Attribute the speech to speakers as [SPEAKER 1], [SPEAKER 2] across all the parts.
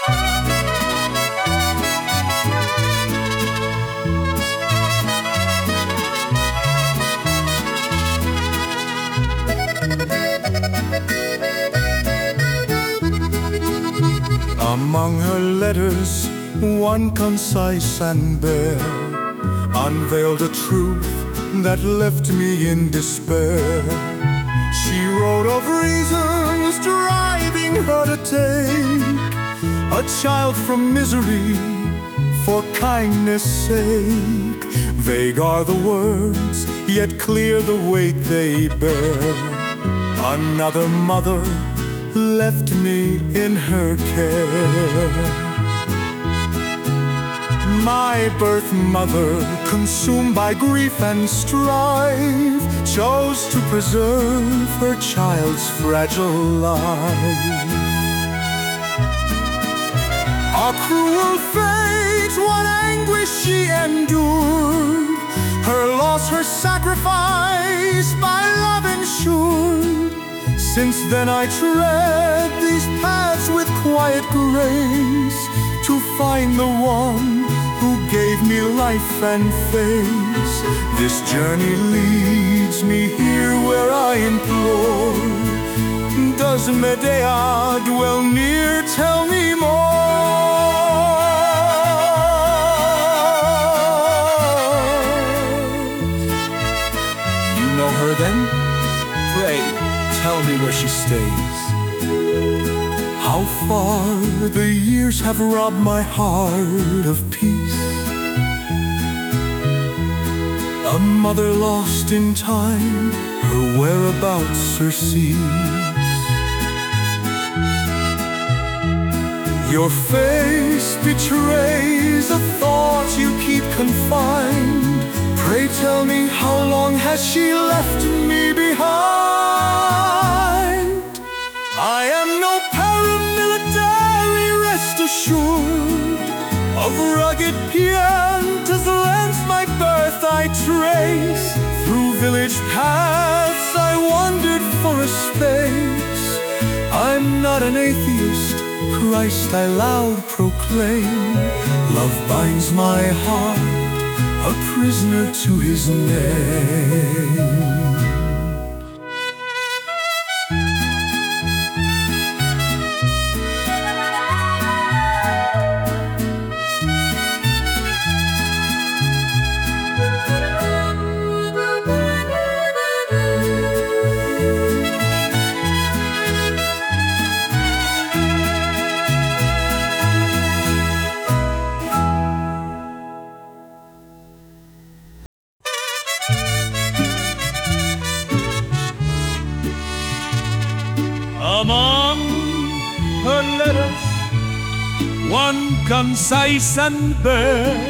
[SPEAKER 1] Among her letters, one concise and bare unveiled a truth that left me in despair. She wrote of reasons driving her to take a child from misery for kindness' sake. Vague are the words, yet clear the weight they bear. Another mother left me in her care. My birth mother, consumed by grief and strife, chose to preserve her child's fragile life. A cruel fate, what anguish she endured, her loss, her sacrifice, by love ensured. Since then I tread these paths with quiet grace, to find the one who gave me life and face. This journey leads me here where I implore. Does Medea dwell near? Tell me more. You know her then? Pray, tell me where she stays. How far the years have robbed my heart of peace. A mother lost in time, her whereabouts surcease. Your face betrays a thought you keep confined. Pray tell me, how long has she left me behind? I am no paramilitary, rest assured. Of rugged Pianta's lands my birth I trace. Through village paths I wandered for a space. I'm not an atheist, Christ I loud proclaim. Love binds my heart, a prisoner to his name.
[SPEAKER 2] Among her letters, one concise and bare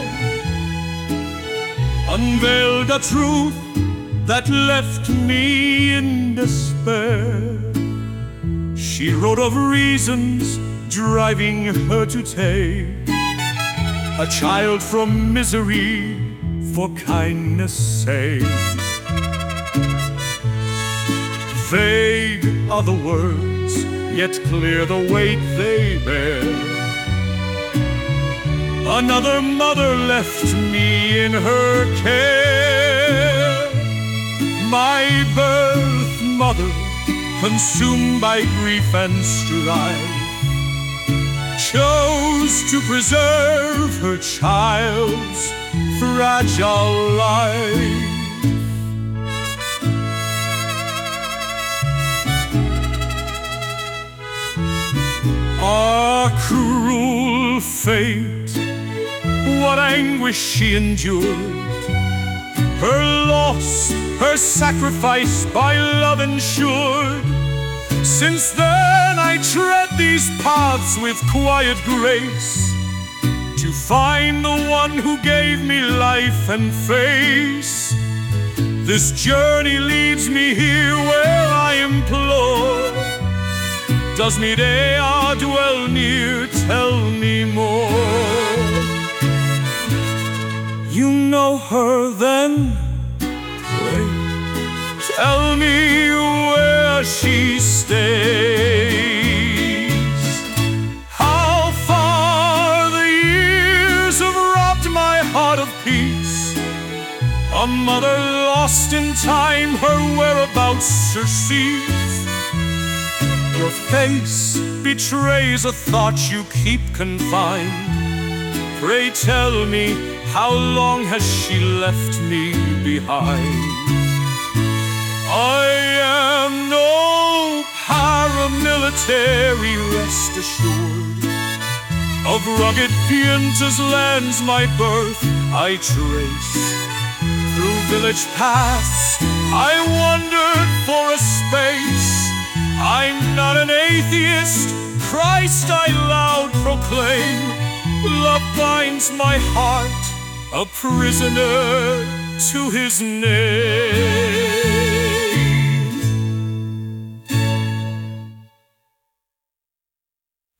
[SPEAKER 2] unveiled a truth that left me in despair. She wrote of reasons driving her to take a child from misery for kindness' sake. Vague are the words, yet clear the weight they bear. Another mother left me in her care. My birth mother, consumed by grief and strife, chose to preserve her child's fragile life. A cruel fate, what anguish she endured, her loss, her sacrifice by love ensured. Since then I tread these paths with quiet grace, to find the one who gave me life and face. This journey leads me here where I implore. Does Medea dwell near? Tell me more. You know her then? Pray, tell me where she stays. How far peace. A mother lost in time, her whereabouts surcease. Your face betrays a thought you keep confined. Pray tell me, how long has she left me behind? I am no paramilitary, rest assured. Of rugged Pianta's lands my birth I trace. Through village paths I wandered for a space. I'm not an atheist, Christ I loud proclaim. Love binds my heart, a prisoner to his name.